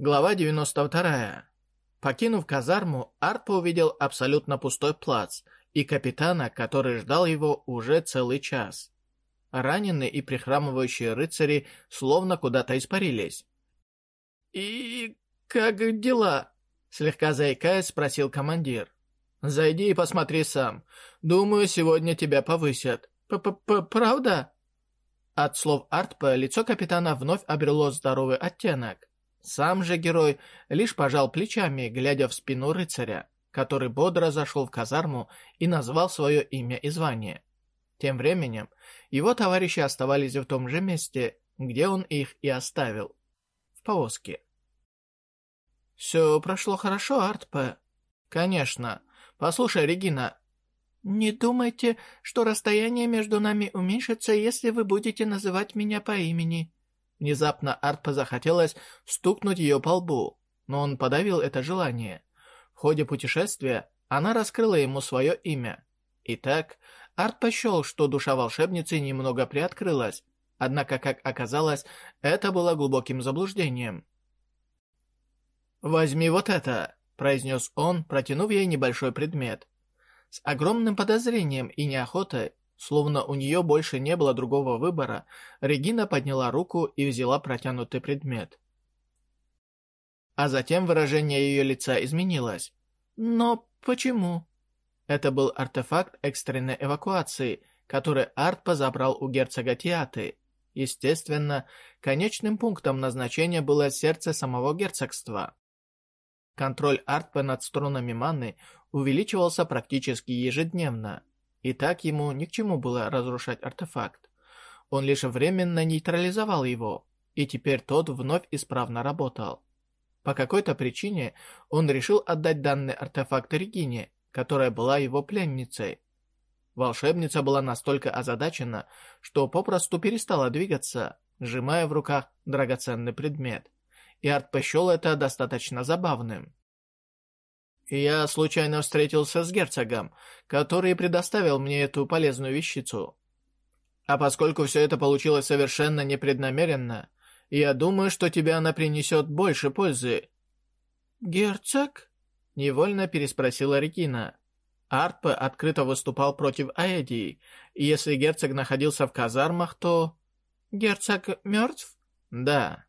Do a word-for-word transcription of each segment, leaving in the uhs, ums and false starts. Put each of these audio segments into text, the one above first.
Глава девяносто вторая. Покинув казарму, Артпа увидел абсолютно пустой плац и капитана, который ждал его уже целый час. Раненые и прихрамывающие рыцари словно куда-то испарились. «И как дела?» — слегка заикаясь, спросил командир. «Зайди и посмотри сам. Думаю, сегодня тебя повысят. П-п-п-правда?» От слов Артпа лицо капитана вновь обрело здоровый оттенок. Сам же герой лишь пожал плечами, глядя в спину рыцаря, который бодро зашел в казарму и назвал свое имя и звание. Тем временем его товарищи оставались в том же месте, где он их и оставил, в повозке. «Все прошло хорошо, Артпа?» «Конечно. Послушай, Регина...» «Не думайте, что расстояние между нами уменьшится, если вы будете называть меня по имени». Внезапно Артпа захотелось стукнуть ее по лбу, но он подавил это желание. В ходе путешествия она раскрыла ему свое имя. Итак, Артпа счел, что душа волшебницы немного приоткрылась, однако, как оказалось, это было глубоким заблуждением. «Возьми вот это», — произнес он, протянув ей небольшой предмет. С огромным подозрением и неохотой, словно у нее больше не было другого выбора, Регина подняла руку и взяла протянутый предмет. А затем выражение ее лица изменилось. «Но почему?» Это был артефакт экстренной эвакуации, который Артпа забрал у герцога Тиаты. Естественно, конечным пунктом назначения было сердце самого герцогства. Контроль Артпа над струнами маны увеличивался практически ежедневно. И так ему ни к чему было разрушать артефакт. Он лишь временно нейтрализовал его, и теперь тот вновь исправно работал. По какой-то причине он решил отдать данный артефакт Регине, которая была его пленницей. Волшебница была настолько озадачена, что попросту перестала двигаться, сжимая в руках драгоценный предмет. И Артпа счел это достаточно забавным. «Я случайно встретился с герцогом, который предоставил мне эту полезную вещицу. А поскольку все это получилось совершенно непреднамеренно, я думаю, что тебе она принесет больше пользы». «Герцог?» — невольно переспросила Регина. Артпа открыто выступал против Аэдии, и если герцог находился в казармах, то... «Герцог мертв?» «Да».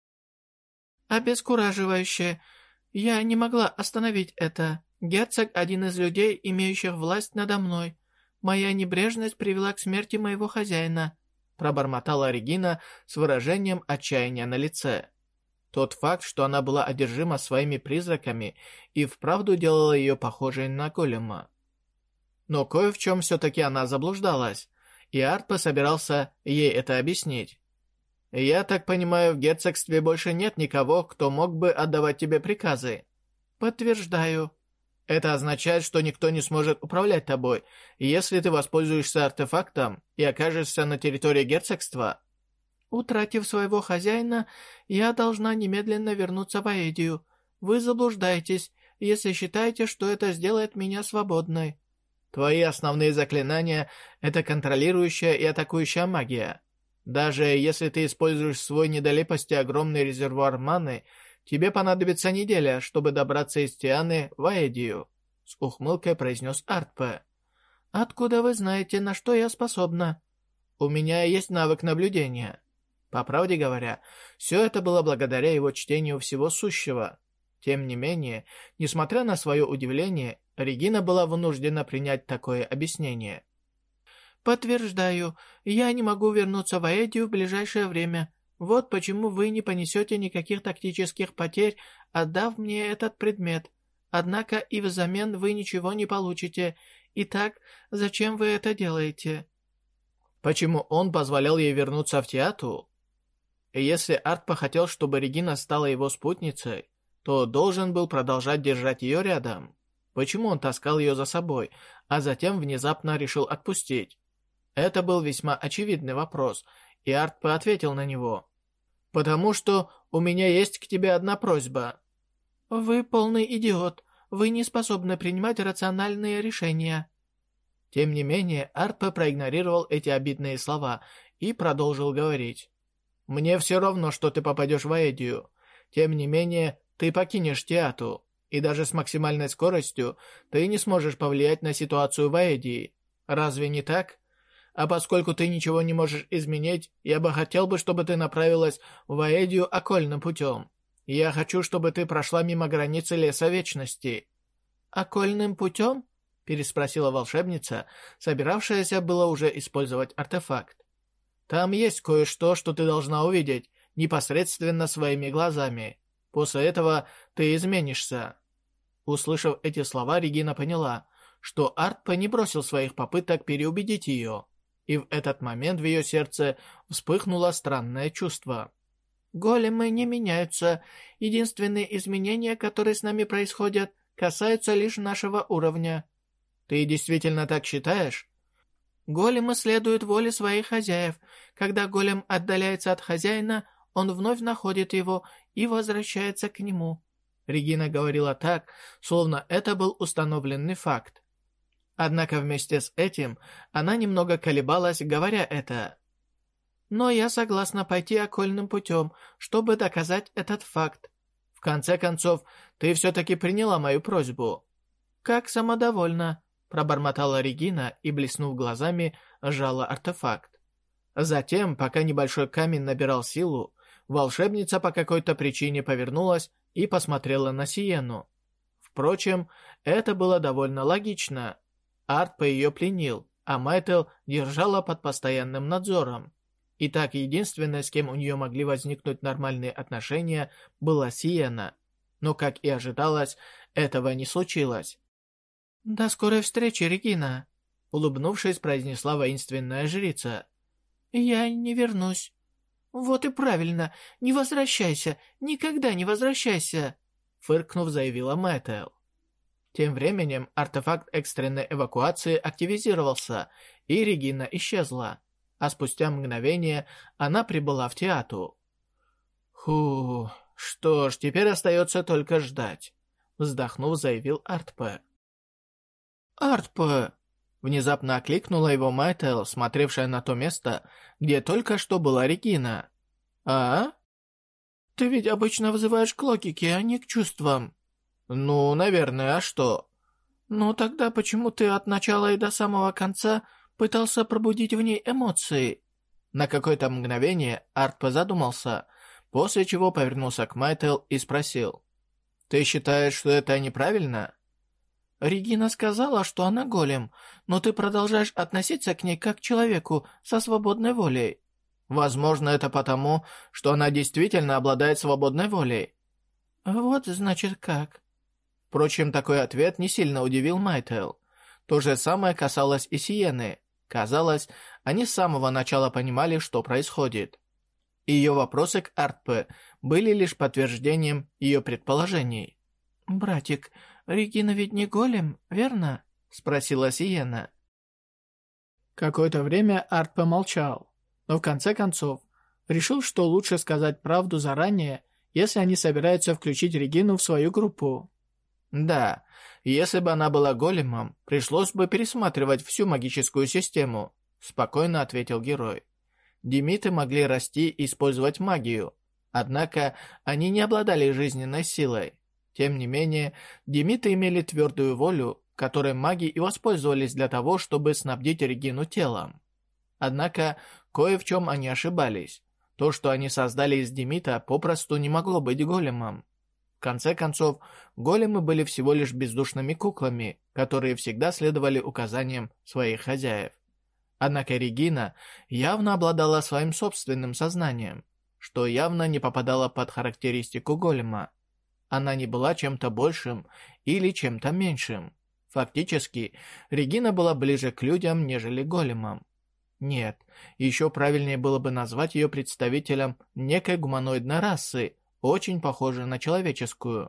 «Обескураживающе. Я не могла остановить это. Герцог – один из людей, имеющих власть надо мной. Моя небрежность привела к смерти моего хозяина», – пробормотала Регина с выражением отчаяния на лице. Тот факт, что она была одержима своими призраками, и вправду делала ее похожей на голема. Но кое в чем все-таки она заблуждалась, и Артпа собирался ей это объяснить. «Я так понимаю, в герцогстве больше нет никого, кто мог бы отдавать тебе приказы?» «Подтверждаю». «Это означает, что никто не сможет управлять тобой, если ты воспользуешься артефактом и окажешься на территории герцогства?» «Утратив своего хозяина, я должна немедленно вернуться в Аэдию. Вы заблуждаетесь, если считаете, что это сделает меня свободной». «Твои основные заклинания — это контролирующая и атакующая магия. Даже если ты используешь свой недолепости огромный резервуар маны, тебе понадобится неделя, чтобы добраться из Тианы в Аэдию», — с ухмылкой произнес Артпа. «Откуда вы знаете, на что я способна?» «У меня есть навык наблюдения». По правде говоря, все это было благодаря его чтению всего сущего. Тем не менее, несмотря на свое удивление, Регина была вынуждена принять такое объяснение. «Подтверждаю, я не могу вернуться в Аэдию в ближайшее время. Вот почему вы не понесете никаких тактических потерь, отдав мне этот предмет. Однако и взамен вы ничего не получите. Итак, зачем вы это делаете?» Почему он позволял ей вернуться в Тиату? Если Артпа хотел, чтобы Регина стала его спутницей, то должен был продолжать держать ее рядом. Почему он таскал ее за собой, а затем внезапно решил отпустить? Это был весьма очевидный вопрос, и Артпа ответил на него. «Потому что у меня есть к тебе одна просьба». «Вы полный идиот. Вы не способны принимать рациональные решения». Тем не менее, Артпа проигнорировал эти обидные слова и продолжил говорить. «Мне все равно, что ты попадешь в Аэдию. Тем не менее, ты покинешь Теату, и даже с максимальной скоростью ты не сможешь повлиять на ситуацию в Аэдии. Разве не так? А поскольку ты ничего не можешь изменить, я бы хотел бы, чтобы ты направилась в Аэдию окольным путем. Я хочу, чтобы ты прошла мимо границы Леса Вечности». «Окольным путем?» — переспросила волшебница, собиравшаяся было уже использовать артефакт. «Там есть кое-что, что ты должна увидеть непосредственно своими глазами. После этого ты изменишься». Услышав эти слова, Регина поняла, что Артпе не бросил своих попыток переубедить ее, и в этот момент в ее сердце вспыхнуло странное чувство. «Големы не меняются. Единственные изменения, которые с нами происходят, касаются лишь нашего уровня». «Ты действительно так считаешь?» «Големы следуют воле своих хозяев. Когда голем отдаляется от хозяина, он вновь находит его и возвращается к нему». Регина говорила так, словно это был установленный факт. Однако вместе с этим она немного колебалась, говоря это. «Но я согласна пойти окольным путем, чтобы доказать этот факт. В конце концов, ты все-таки приняла мою просьбу». «Как самодовольна», — пробормотала Регина и, блеснув глазами, сжала артефакт. Затем, пока небольшой камень набирал силу, волшебница по какой-то причине повернулась и посмотрела на Сиену. Впрочем, это было довольно логично. Артпе ее пленил, а Майтел держала под постоянным надзором. Итак, единственной, с кем у нее могли возникнуть нормальные отношения, была Сиена. Но, как и ожидалось, этого не случилось. «До скорой встречи, Регина», — улыбнувшись, произнесла воинственная жрица. «Я не вернусь». «Вот и правильно, не возвращайся, никогда не возвращайся», — фыркнув, заявила Мэтэл. Тем временем артефакт экстренной эвакуации активизировался, и Регина исчезла, а спустя мгновение она прибыла в Теату. «Фу, что ж, теперь остается только ждать», — вздохнув, заявил Артпе. «Артпе!» — внезапно окликнула его Майтел, смотревшая на то место, где только что была Регина. «А? Ты ведь обычно вызываешь к логике, а не к чувствам». «Ну, наверное, а что?» «Ну, тогда почему ты от начала и до самого конца пытался пробудить в ней эмоции?» На какое-то мгновение Артпе задумался, после чего повернулся к Майтел и спросил. «Ты считаешь, что это неправильно?» «Регина сказала, что она голем, но ты продолжаешь относиться к ней как к человеку со свободной волей». «Возможно, это потому, что она действительно обладает свободной волей». «Вот, значит, как». Впрочем, такой ответ не сильно удивил Майтел. То же самое касалось и Сиены. Казалось, они с самого начала понимали, что происходит. Ее вопросы к Артпе были лишь подтверждением ее предположений. «Братик, Регина ведь не голем, верно?» — спросила Сиена. Какое-то время Артпе молчал, но в конце концов решил, что лучше сказать правду заранее, если они собираются включить Регину в свою группу. Да, если бы она была големом, пришлось бы пересматривать всю магическую систему, спокойно ответил герой. Демиты могли расти и использовать магию, однако они не обладали жизненной силой. Тем не менее, демиты имели твердую волю, которой маги и воспользовались для того, чтобы снабдить Регину телом. Однако, кое в чем они ошибались. То, что они создали из демита, попросту не могло быть големом. В конце концов, големы были всего лишь бездушными куклами, которые всегда следовали указаниям своих хозяев. Однако Регина явно обладала своим собственным сознанием, что явно не попадало под характеристику голема. Она не была чем-то большим или чем-то меньшим. Фактически, Регина была ближе к людям, нежели големам. Нет, еще правильнее было бы назвать ее представителем некой гуманоидной расы, очень похожей на человеческую.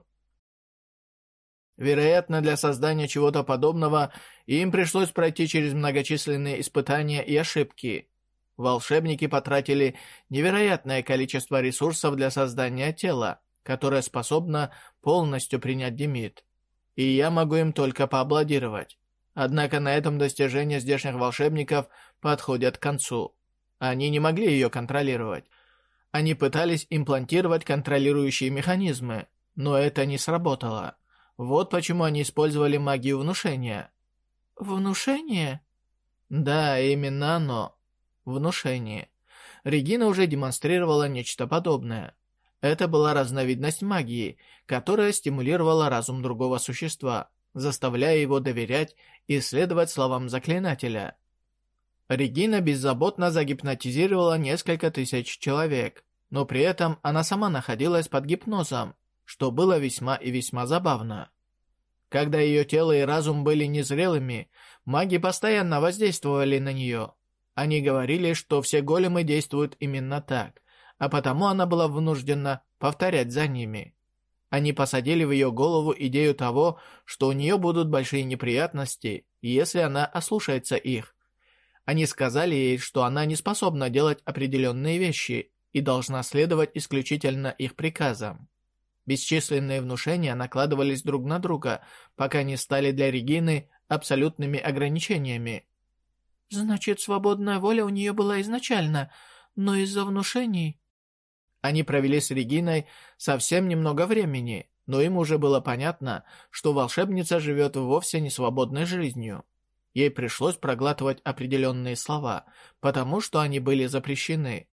Вероятно, для создания чего-то подобного им пришлось пройти через многочисленные испытания и ошибки. Волшебники потратили невероятное количество ресурсов для создания тела, которое способно полностью принять демит. И я могу им только поаплодировать. Однако на этом достижения здешних волшебников подходят к концу. Они не могли ее контролировать. Они пытались имплантировать контролирующие механизмы, но это не сработало. Вот почему они использовали магию внушения. Внушение? Да, именно оно. Внушение. Регина уже демонстрировала нечто подобное. Это была разновидность магии, которая стимулировала разум другого существа, заставляя его доверять и следовать словам заклинателя. Регина беззаботно загипнотизировала несколько тысяч человек, но при этом она сама находилась под гипнозом, что было весьма и весьма забавно. Когда ее тело и разум были незрелыми, маги постоянно воздействовали на нее. Они говорили, что все големы действуют именно так, а потому она была вынуждена повторять за ними. Они посадили в ее голову идею того, что у нее будут большие неприятности, если она ослушается их. Они сказали ей, что она не способна делать определенные вещи и должна следовать исключительно их приказам. Бесчисленные внушения накладывались друг на друга, пока не стали для Регины абсолютными ограничениями. Значит, свободная воля у нее была изначально, но из-за внушений... Они провели с Региной совсем немного времени, но им уже было понятно, что волшебница живет вовсе не свободной жизнью. Ей пришлось проглатывать определенные слова, потому что они были запрещены.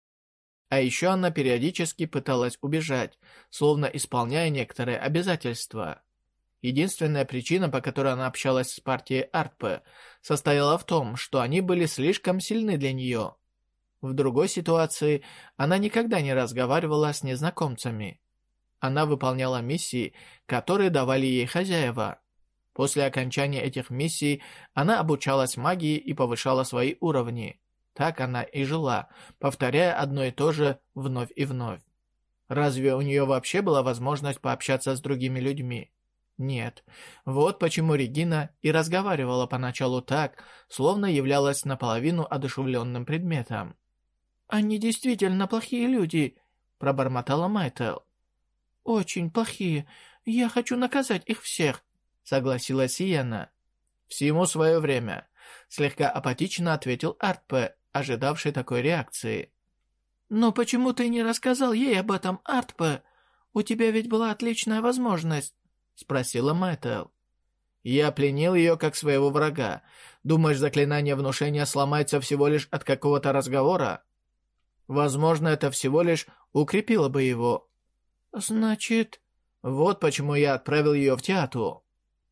А еще она периодически пыталась убежать, словно исполняя некоторые обязательства. Единственная причина, по которой она общалась с партией Артпе, состояла в том, что они были слишком сильны для нее. В другой ситуации она никогда не разговаривала с незнакомцами. Она выполняла миссии, которые давали ей хозяева. После окончания этих миссий она обучалась магии и повышала свои уровни. Так она и жила, повторяя одно и то же вновь и вновь. Разве у нее вообще была возможность пообщаться с другими людьми? Нет. Вот почему Регина и разговаривала поначалу так, словно являлась наполовину одушевленным предметом. «Они действительно плохие люди», — пробормотала Майтл. «Очень плохие. Я хочу наказать их всех», — согласилась Сиена. «Всему свое время», — слегка апатично ответил Артпе, ожидавший такой реакции. «Но почему ты не рассказал ей об этом, Артпе? У тебя ведь была отличная возможность», — спросила Майтл. «Я пленил ее как своего врага. Думаешь, заклинание внушения сломается всего лишь от какого-то разговора? Возможно, это всего лишь укрепило бы его». «Значит...» «Вот почему я отправил ее в Театру».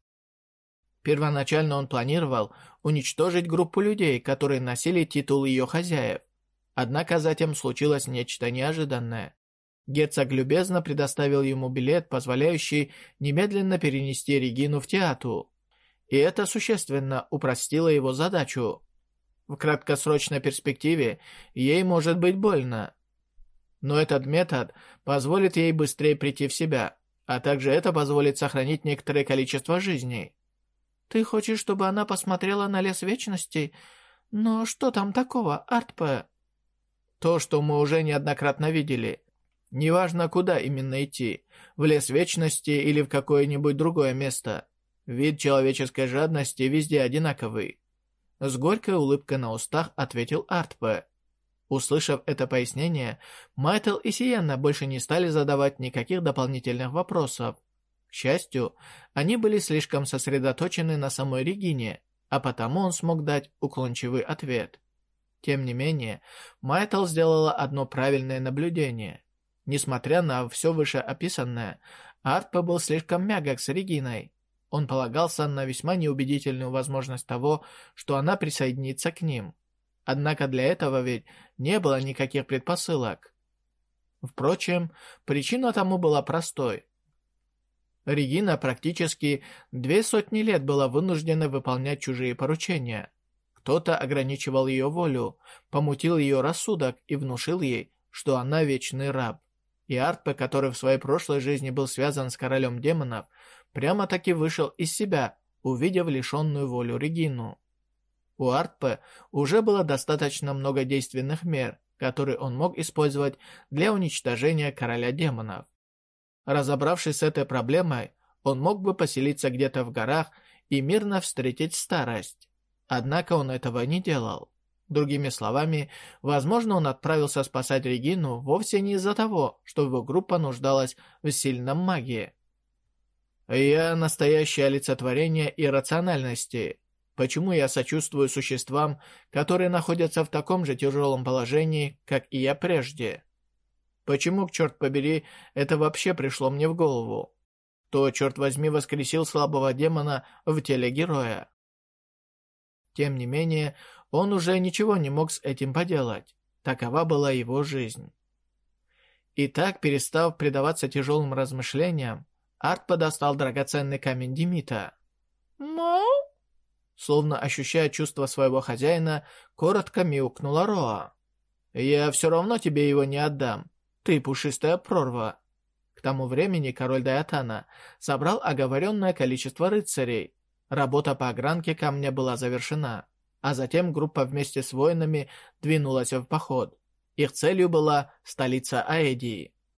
Первоначально он планировал уничтожить группу людей, которые носили титул ее хозяев. Однако затем случилось нечто неожиданное. Герцог любезно предоставил ему билет, позволяющий немедленно перенести Регину в Театру. И это существенно упростило его задачу. В краткосрочной перспективе ей может быть больно. Но этот метод позволит ей быстрее прийти в себя, а также это позволит сохранить некоторое количество жизней. «Ты хочешь, чтобы она посмотрела на лес вечности? Но что там такого, Артпе?» «То, что мы уже неоднократно видели. Неважно, куда именно идти, в лес вечности или в какое-нибудь другое место. Вид человеческой жадности везде одинаковый». С горькой улыбкой на устах ответил Артпе. Услышав это пояснение, Майтл и Сиенна больше не стали задавать никаких дополнительных вопросов. К счастью, они были слишком сосредоточены на самой Регине, а потому он смог дать уклончивый ответ. Тем не менее, Майтл сделала одно правильное наблюдение. Несмотря на все вышеописанное, Артпе был слишком мягок с Региной. Он полагался на весьма неубедительную возможность того, что она присоединится к ним. Однако для этого ведь не было никаких предпосылок. Впрочем, причина тому была простой. Регина практически две сотни лет была вынуждена выполнять чужие поручения. Кто-то ограничивал ее волю, помутил ее рассудок и внушил ей, что она вечный раб. И Артпе, который в своей прошлой жизни был связан с королем демонов, прямо-таки вышел из себя, увидев лишенную волю Регину. У Артпе уже было достаточно много действенных мер, которые он мог использовать для уничтожения короля демонов. Разобравшись с этой проблемой, он мог бы поселиться где-то в горах и мирно встретить старость. Однако он этого не делал. Другими словами, возможно, он отправился спасать Регину вовсе не из-за того, что его группа нуждалась в сильном магии. Я настоящее олицетворение иррациональности. Почему я сочувствую существам, которые находятся в таком же тяжелом положении, как и я прежде? Почему, черт побери, это вообще пришло мне в голову? Кто, черт возьми, воскресил слабого демона в теле героя? Тем не менее, он уже ничего не мог с этим поделать. Такова была его жизнь. И так, перестав предаваться тяжелым размышлениям, Арт подостал драгоценный камень Демита. «Мау?» Словно ощущая чувство своего хозяина, коротко мяукнула Роа. «Я все равно тебе его не отдам. Ты пушистая прорва». К тому времени король Дайатана собрал оговоренное количество рыцарей. Работа по огранке камня была завершена, а затем группа вместе с воинами двинулась в поход. Их целью была столица Аэдии.